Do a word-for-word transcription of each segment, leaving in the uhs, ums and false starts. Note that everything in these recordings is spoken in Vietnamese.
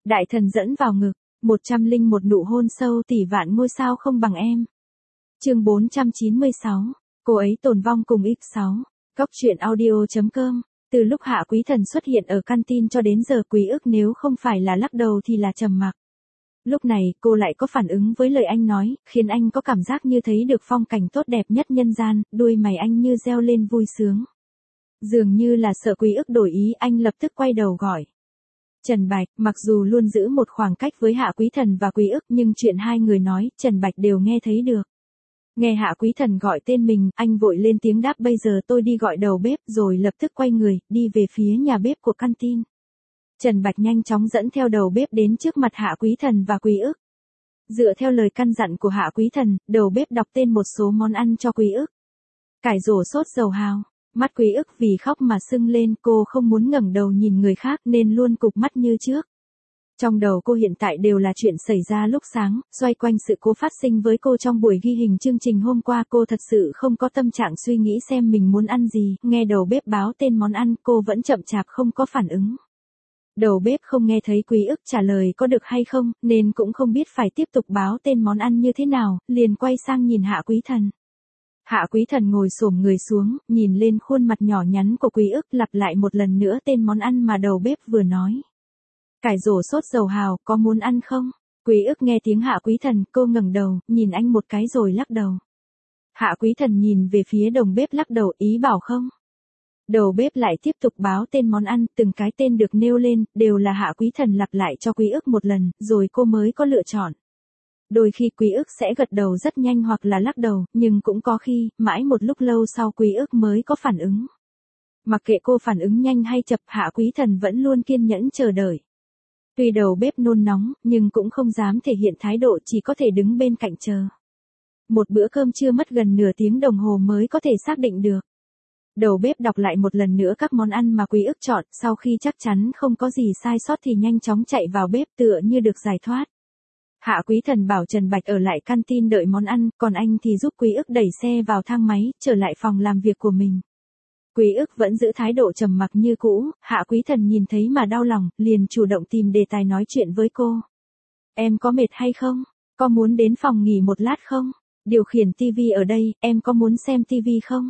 Đại thần dẫn vào ngực, một trăm linh một nụ hôn sâu tỷ vạn ngôi sao không bằng em. Chương bốn trăm chín mươi sáu, cô ấy tồn vong cùng ích sáu. Góc truyện audio chấm com. Từ lúc Hạ Quý Thần xuất hiện ở canteen cho đến giờ Quý Ức nếu không phải là lắc đầu thì là trầm mặc. Lúc này cô lại có phản ứng với lời anh nói, khiến anh có cảm giác như thấy được phong cảnh tốt đẹp nhất nhân gian, đuôi mày anh như reo lên vui sướng. Dường như là sợ Quý Ức đổi ý, anh lập tức quay đầu gọi. Trần Bạch, mặc dù luôn giữ một khoảng cách với Hạ Quý Thần và Quý Ức nhưng chuyện hai người nói, Trần Bạch đều nghe thấy được. Nghe Hạ Quý Thần gọi tên mình, anh vội lên tiếng đáp bây giờ tôi đi gọi đầu bếp rồi lập tức quay người, đi về phía nhà bếp của canteen. Trần Bạch nhanh chóng dẫn theo đầu bếp đến trước mặt Hạ Quý Thần và Quý Ức. Dựa theo lời căn dặn của Hạ Quý Thần, đầu bếp đọc tên một số món ăn cho Quý Ức. Cải rổ sốt dầu hào. Mắt Quý Ức vì khóc mà sưng lên, cô không muốn ngẩng đầu nhìn người khác nên luôn cụp mắt như trước. Trong đầu cô hiện tại đều là chuyện xảy ra lúc sáng, xoay quanh sự cố phát sinh với cô trong buổi ghi hình chương trình hôm qua. Cô thật sự không có tâm trạng suy nghĩ xem mình muốn ăn gì, nghe đầu bếp báo tên món ăn cô vẫn chậm chạp không có phản ứng. Đầu bếp không nghe thấy Quý Ức trả lời có được hay không, nên cũng không biết phải tiếp tục báo tên món ăn như thế nào, liền quay sang nhìn Hạ Quý Thần. Hạ Quý Thần ngồi xổm người xuống, nhìn lên khuôn mặt nhỏ nhắn của Quý Ức lặp lại một lần nữa tên món ăn mà đầu bếp vừa nói. Cải rổ sốt dầu hào, có muốn ăn không? Quý Ức nghe tiếng Hạ Quý Thần, cô ngẩng đầu, nhìn anh một cái rồi lắc đầu. Hạ Quý Thần nhìn về phía đồng bếp lắc đầu ý bảo không. Đầu bếp lại tiếp tục báo tên món ăn, từng cái tên được nêu lên, đều là Hạ Quý Thần lặp lại cho Quý Ức một lần, rồi cô mới có lựa chọn. Đôi khi Quý Ức sẽ gật đầu rất nhanh hoặc là lắc đầu, nhưng cũng có khi, mãi một lúc lâu sau Quý Ức mới có phản ứng. Mặc kệ cô phản ứng nhanh hay chậm, Hạ Quý Thần vẫn luôn kiên nhẫn chờ đợi. Tuy đầu bếp nôn nóng, nhưng cũng không dám thể hiện thái độ, chỉ có thể đứng bên cạnh chờ. Một bữa cơm trưa mất gần nửa tiếng đồng hồ mới có thể xác định được. Đầu bếp đọc lại một lần nữa các món ăn mà Quý Ức chọn, sau khi chắc chắn không có gì sai sót thì nhanh chóng chạy vào bếp tựa như được giải thoát. Hạ Quý Thần bảo Trần Bạch ở lại canteen đợi món ăn, còn anh thì giúp Quý Ức đẩy xe vào thang máy, trở lại phòng làm việc của mình. Quý Ức vẫn giữ thái độ trầm mặc như cũ, Hạ Quý Thần nhìn thấy mà đau lòng, liền chủ động tìm đề tài nói chuyện với cô. Em có mệt hay không? Có muốn đến phòng nghỉ một lát không? Điều khiển tivi ở đây, em có muốn xem tivi không?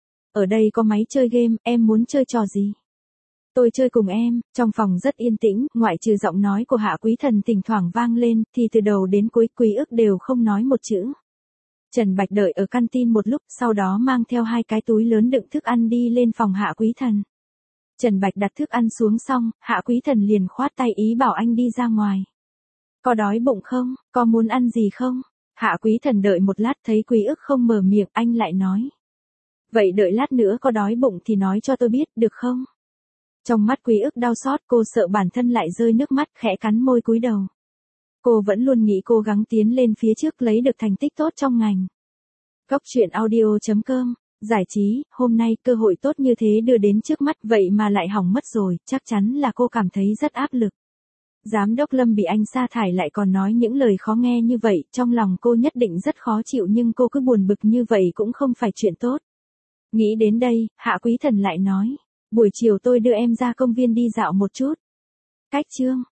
Ở đây có máy chơi game, em muốn chơi trò gì? Tôi chơi cùng em. Trong phòng rất yên tĩnh, ngoại trừ giọng nói của Hạ Quý Thần thỉnh thoảng vang lên, thì từ đầu đến cuối Quý Ức đều không nói một chữ. Trần Bạch đợi ở canteen một lúc, sau đó mang theo hai cái túi lớn đựng thức ăn đi lên phòng Hạ Quý Thần. Trần Bạch đặt thức ăn xuống xong, Hạ Quý Thần liền khoát tay ý bảo anh đi ra ngoài. Có đói bụng không? Có muốn ăn gì không? Hạ Quý Thần đợi một lát thấy Quý Ức không mở miệng, anh lại nói. Vậy đợi lát nữa có đói bụng thì nói cho tôi biết, được không? Trong mắt Quý Ức đau xót, cô sợ bản thân lại rơi nước mắt, khẽ cắn môi cúi đầu. Cô vẫn luôn nghĩ cố gắng tiến lên phía trước lấy được thành tích tốt trong ngành. Góc truyện audio chấm com. Giải trí, hôm nay cơ hội tốt như thế đưa đến trước mắt vậy mà lại hỏng mất rồi, chắc chắn là cô cảm thấy rất áp lực. Giám đốc Lâm bị anh sa thải lại còn nói những lời khó nghe như vậy, trong lòng cô nhất định rất khó chịu nhưng cô cứ buồn bực như vậy cũng không phải chuyện tốt. Nghĩ đến đây, Hạ Quý Thần lại nói, buổi chiều tôi đưa em ra công viên đi dạo một chút. Cách chương.